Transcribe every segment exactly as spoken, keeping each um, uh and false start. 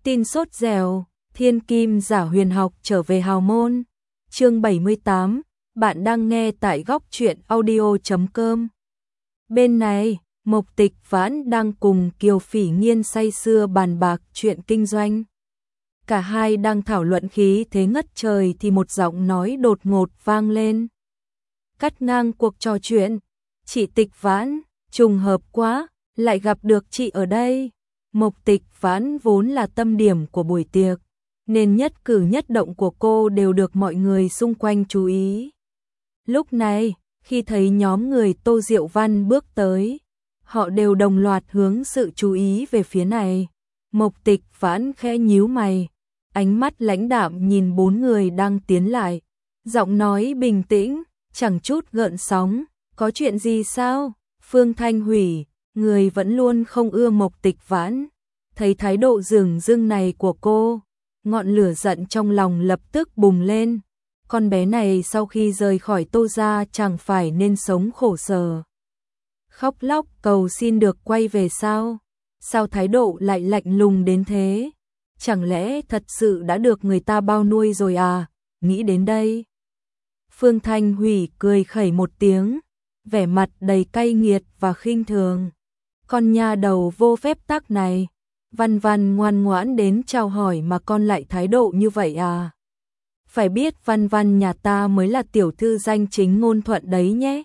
Tin sốt dẻo, thiên kim giả huyền học trở về hào môn. Chương bảy mươi tám, bạn đang nghe tại góc truyện audio chấm com. Bên này, Mộc Tịch Vãn đang cùng Kiều Phỉ Nghiên say sưa bàn bạc chuyện kinh doanh. Cả hai đang thảo luận khí thế ngất trời thì một giọng nói đột ngột vang lên. Cắt ngang cuộc trò chuyện, chị Tịch Vãn, trùng hợp quá, lại gặp được chị ở đây. Mộc Tịch Vãn vốn là tâm điểm của buổi tiệc, nên nhất cử nhất động của cô đều được mọi người xung quanh chú ý. Lúc này, khi thấy nhóm người Tô Diệu Văn bước tới, họ đều đồng loạt hướng sự chú ý về phía này. Mộc Tịch Vãn khẽ nhíu mày, ánh mắt lãnh đạm nhìn bốn người đang tiến lại, giọng nói bình tĩnh, chẳng chút gợn sóng. Có chuyện gì sao? Phương Thanh Hủy, người vẫn luôn không ưa Mộc Tịch Vãn, thấy thái độ dửng dưng này của cô, ngọn lửa giận trong lòng lập tức bùng lên. Con bé này sau khi rời khỏi Tô gia chẳng phải nên sống khổ sở, khóc lóc cầu xin được quay về sao? Sao thái độ lại lạnh lùng đến thế? Chẳng lẽ thật sự đã được người ta bao nuôi rồi à? Nghĩ đến đây, Phương Thanh Hủy cười khẩy một tiếng, vẻ mặt đầy cay nghiệt và khinh thường. Con nha đầu vô phép tắc này, Văn Văn ngoan ngoãn đến chào hỏi mà con lại thái độ như vậy à? Phải biết Văn Văn nhà ta mới là tiểu thư danh chính ngôn thuận đấy nhé.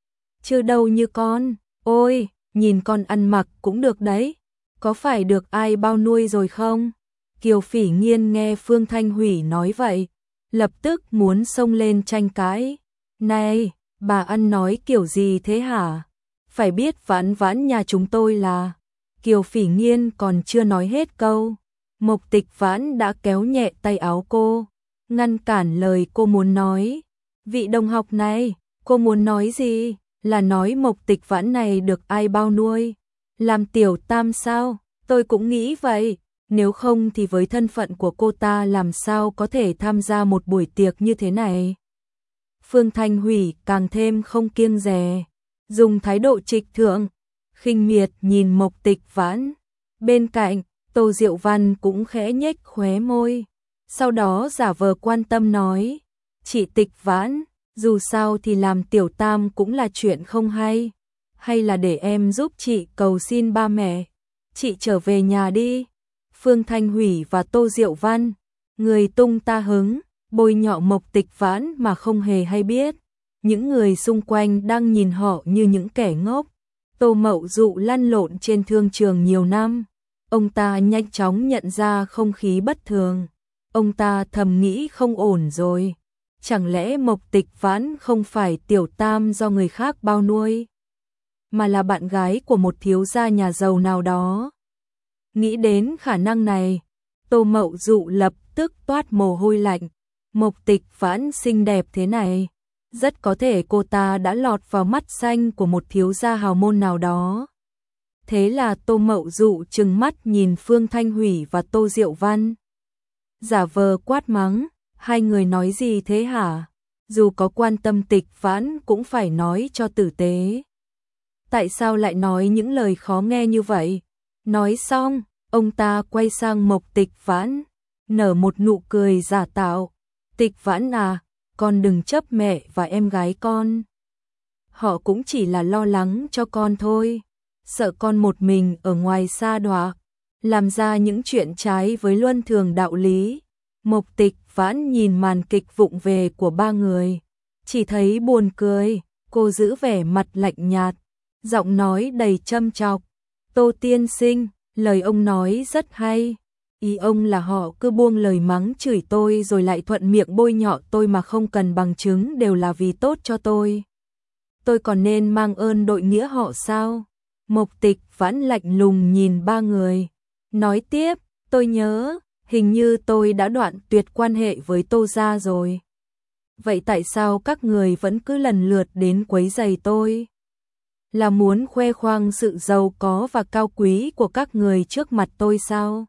Chứ đâu như con, ôi, nhìn con ăn mặc cũng được đấy, có phải được ai bao nuôi rồi không? Kiều Phỉ Nghiên nghe Phương Thanh Hủy nói vậy, lập tức muốn xông lên tranh cãi. Này, bà ăn nói kiểu gì thế hả? Phải biết Vãn Vãn nhà chúng tôi là... Kiều Phỉ Nghiên còn chưa nói hết câu, Mộc Tịch Vãn đã kéo nhẹ tay áo cô, ngăn cản lời cô muốn nói. Vị đồng học này, cô muốn nói gì? Là nói Mộc Tịch Vãn này được ai bao nuôi? Làm tiểu tam sao? Tôi cũng nghĩ vậy, nếu không thì với thân phận của cô ta làm sao có thể tham gia một buổi tiệc như thế này? Phương Thanh Hủy càng thêm không kiêng dè, dùng thái độ trịch thượng, khinh miệt nhìn Mộc Tịch Vãn. Bên cạnh, Tô Diệu Văn cũng khẽ nhếch khóe môi, sau đó giả vờ quan tâm nói, chị Tịch Vãn, dù sao thì làm tiểu tam cũng là chuyện không hay, hay là để em giúp chị cầu xin ba mẹ, chị trở về nhà đi. Phương Thanh Hủy và Tô Diệu Văn, người tung ta hứng, bôi nhọ Mộc Tịch Vãn mà không hề hay biết. Những người xung quanh đang nhìn họ như những kẻ ngốc. Tô Mậu Dụ lăn lộn trên thương trường nhiều năm, ông ta nhanh chóng nhận ra không khí bất thường. Ông ta thầm nghĩ không ổn rồi, chẳng lẽ Mộc Tịch Vãn không phải tiểu tam do người khác bao nuôi, mà là bạn gái của một thiếu gia nhà giàu nào đó? Nghĩ đến khả năng này, Tô Mậu Dụ lập tức toát mồ hôi lạnh. Mộc Tịch Vãn xinh đẹp thế này, rất có thể cô ta đã lọt vào mắt xanh của một thiếu gia hào môn nào đó. Thế là Tô Mậu Dụ trừng mắt nhìn Phương Thanh Hủy và Tô Diệu Văn, giả vờ quát mắng, hai người nói gì thế hả? Dù có quan tâm Tịch Vãn cũng phải nói cho tử tế. Tại sao lại nói những lời khó nghe như vậy? Nói xong, ông ta quay sang Mộc Tịch Vãn, nở một nụ cười giả tạo. Tịch Vãn à, con đừng chấp mẹ và em gái con. Họ cũng chỉ là lo lắng cho con thôi, sợ con một mình ở ngoài xa đọa, làm ra những chuyện trái với luân thường đạo lý. Mộc Tịch Vãn nhìn màn kịch vụng về của ba người, chỉ thấy buồn cười. Cô giữ vẻ mặt lạnh nhạt, giọng nói đầy châm chọc. Tô tiên sinh, lời ông nói rất hay. Ý ông là họ cứ buông lời mắng chửi tôi rồi lại thuận miệng bôi nhọ tôi mà không cần bằng chứng đều là vì tốt cho tôi. Tôi còn nên mang ơn đội nghĩa họ sao? Mộc Tịch Vãn lạnh lùng nhìn ba người, nói tiếp, tôi nhớ, hình như tôi đã đoạn tuyệt quan hệ với Tô gia rồi. Vậy tại sao các người vẫn cứ lần lượt đến quấy rầy tôi? Là muốn khoe khoang sự giàu có và cao quý của các người trước mặt tôi sao?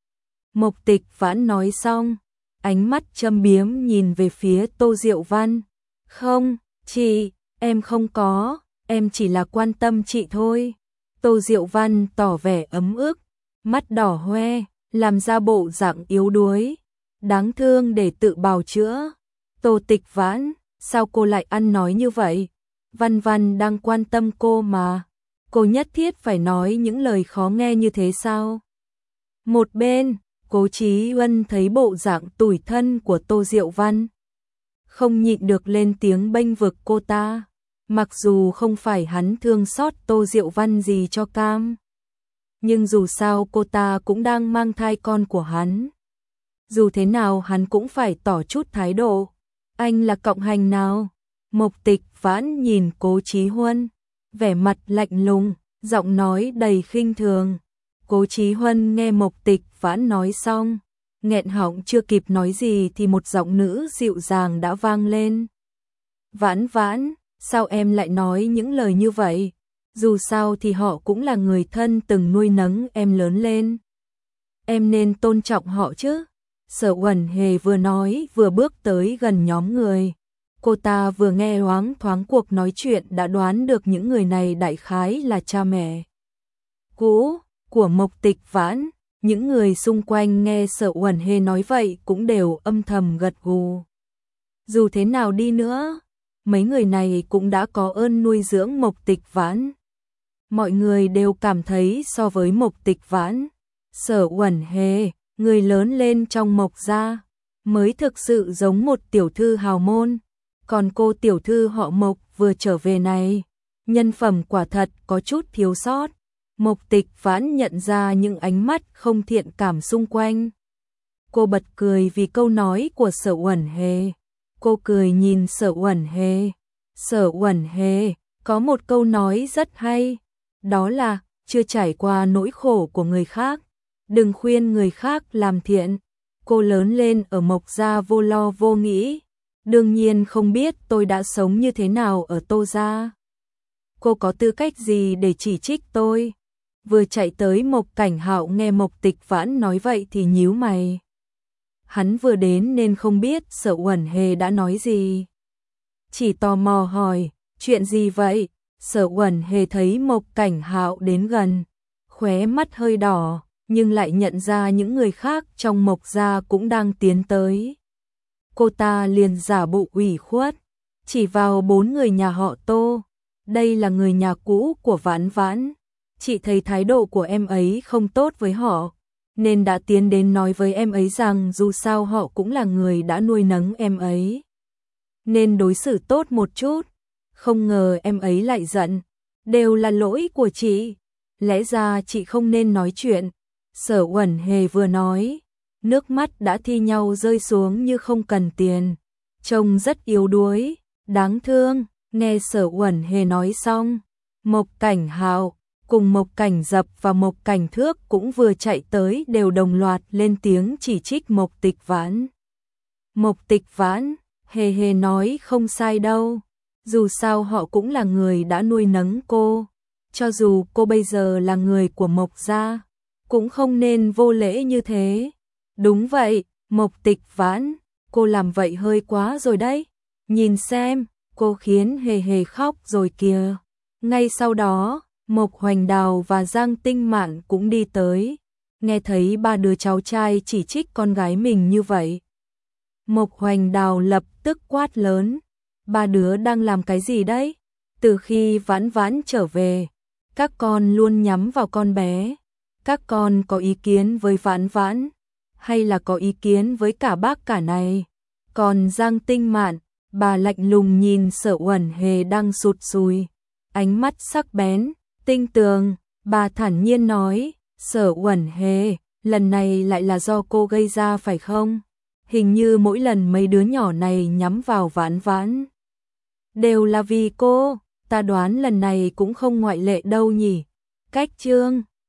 Mộc Tịch Vãn nói xong, ánh mắt châm biếm nhìn về phía Tô Diệu Văn. Không, chị, em không có, em chỉ là quan tâm chị thôi. Tô Diệu Văn tỏ vẻ ấm ức, mắt đỏ hoe, làm ra bộ dạng yếu đuối, đáng thương để tự bào chữa. Tô Tịch Vãn, sao cô lại ăn nói như vậy? Văn Văn đang quan tâm cô mà, cô nhất thiết phải nói những lời khó nghe như thế sao? Một bên, Cố Chí Huân thấy bộ dạng tủi thân của Tô Diệu Văn, không nhịn được lên tiếng bênh vực cô ta, mặc dù không phải hắn thương xót Tô Diệu Văn gì cho cam, nhưng dù sao cô ta cũng đang mang thai con của hắn. Dù thế nào hắn cũng phải tỏ chút thái độ. Anh là cộng hành nào? Mộc Tịch Vãn nhìn Cố Chí Huân, vẻ mặt lạnh lùng, giọng nói đầy khinh thường. Cố Chí Huân nghe Mộc Tịch Vãn nói xong, nghẹn họng chưa kịp nói gì thì một giọng nữ dịu dàng đã vang lên. Vãn Vãn, sao em lại nói những lời như vậy? Dù sao thì họ cũng là người thân từng nuôi nấng em lớn lên. Em nên tôn trọng họ chứ. Sở Uẩn Hề vừa nói vừa bước tới gần nhóm người. Cô ta vừa nghe loáng thoáng cuộc nói chuyện đã đoán được những người này đại khái là cha mẹ cũ của Mộc Tịch Vãn. Những người xung quanh nghe Sở Uẩn Hề nói vậy cũng đều âm thầm gật gù. Dù thế nào đi nữa, mấy người này cũng đã có ơn nuôi dưỡng Mộc Tịch Vãn. Mọi người đều cảm thấy so với Mộc Tịch Vãn, Sở Uẩn Hề, người lớn lên trong Mộc gia, mới thực sự giống một tiểu thư hào môn. Còn cô tiểu thư họ Mộc vừa trở về này, nhân phẩm quả thật có chút thiếu sót. Mộc Tịch Vãn nhận ra những ánh mắt không thiện cảm xung quanh. Cô bật cười vì câu nói của Sở Uẩn Hề. Cô cười nhìn Sở Uẩn Hề. Sở Uẩn Hề có một câu nói rất hay, đó là chưa trải qua nỗi khổ của người khác, đừng khuyên người khác làm thiện. Cô lớn lên ở Mộc gia vô lo vô nghĩ, đương nhiên không biết tôi đã sống như thế nào ở Tô gia. Cô có tư cách gì để chỉ trích tôi? Vừa chạy tới Mộc Cảnh Hạo nghe Mộc Tịch Vãn nói vậy thì nhíu mày. Hắn vừa đến nên không biết Sở Uẩn Hề đã nói gì. Chỉ tò mò hỏi, chuyện gì vậy? Sở Uẩn Hề thấy Mộc Cảnh Hạo đến gần, khóe mắt hơi đỏ, nhưng lại nhận ra những người khác trong Mộc gia cũng đang tiến tới. Cô ta liền giả bộ ủy khuất, chỉ vào bốn người nhà họ Tô. Đây là người nhà cũ của Vãn Vãn. Chị thấy thái độ của em ấy không tốt với họ, nên đã tiến đến nói với em ấy rằng dù sao họ cũng là người đã nuôi nấng em ấy, nên đối xử tốt một chút. Không ngờ em ấy lại giận, đều là lỗi của chị, lẽ ra chị không nên nói chuyện. Sở Uẩn Hề vừa nói, nước mắt đã thi nhau rơi xuống như không cần tiền, trông rất yếu đuối, đáng thương. Nghe Sở Uẩn Hề nói xong, Mộc Cảnh Hạo cùng Mộc Cảnh Dập và Mộc Cảnh Thước cũng vừa chạy tới đều đồng loạt lên tiếng chỉ trích Mộc Tịch Vãn. Mộc Tịch Vãn, Hề Hề nói không sai đâu, dù sao họ cũng là người đã nuôi nấng cô, cho dù cô bây giờ là người của Mộc gia, cũng không nên vô lễ như thế. Đúng vậy, Mộc Tịch Vãn, cô làm vậy hơi quá rồi đấy, nhìn xem, cô khiến Hề Hề khóc rồi kìa. Ngay sau đó, Mộc Hoành Đào và Giang Tinh Mạn cũng đi tới, nghe thấy ba đứa cháu trai chỉ trích con gái mình như vậy. Mộc Hoành Đào lập tức quát lớn, ba đứa đang làm cái gì đấy? Từ khi Vãn Vãn trở về, các con luôn nhắm vào con bé. Các con có ý kiến với Vãn Vãn, hay là có ý kiến với cả bác cả này? Còn Giang Tinh Mạn, bà lạnh lùng nhìn Sở Uẩn Hề đang sụt sùi, ánh mắt sắc bén, tinh tường, bà thản nhiên nói, Sở Uẩn Hề, lần này lại là do cô gây ra phải không? Hình như mỗi lần mấy đứa nhỏ này nhắm vào Vãn Vãn đều là vì cô, ta đoán lần này cũng không ngoại lệ đâu nhỉ. Cách chương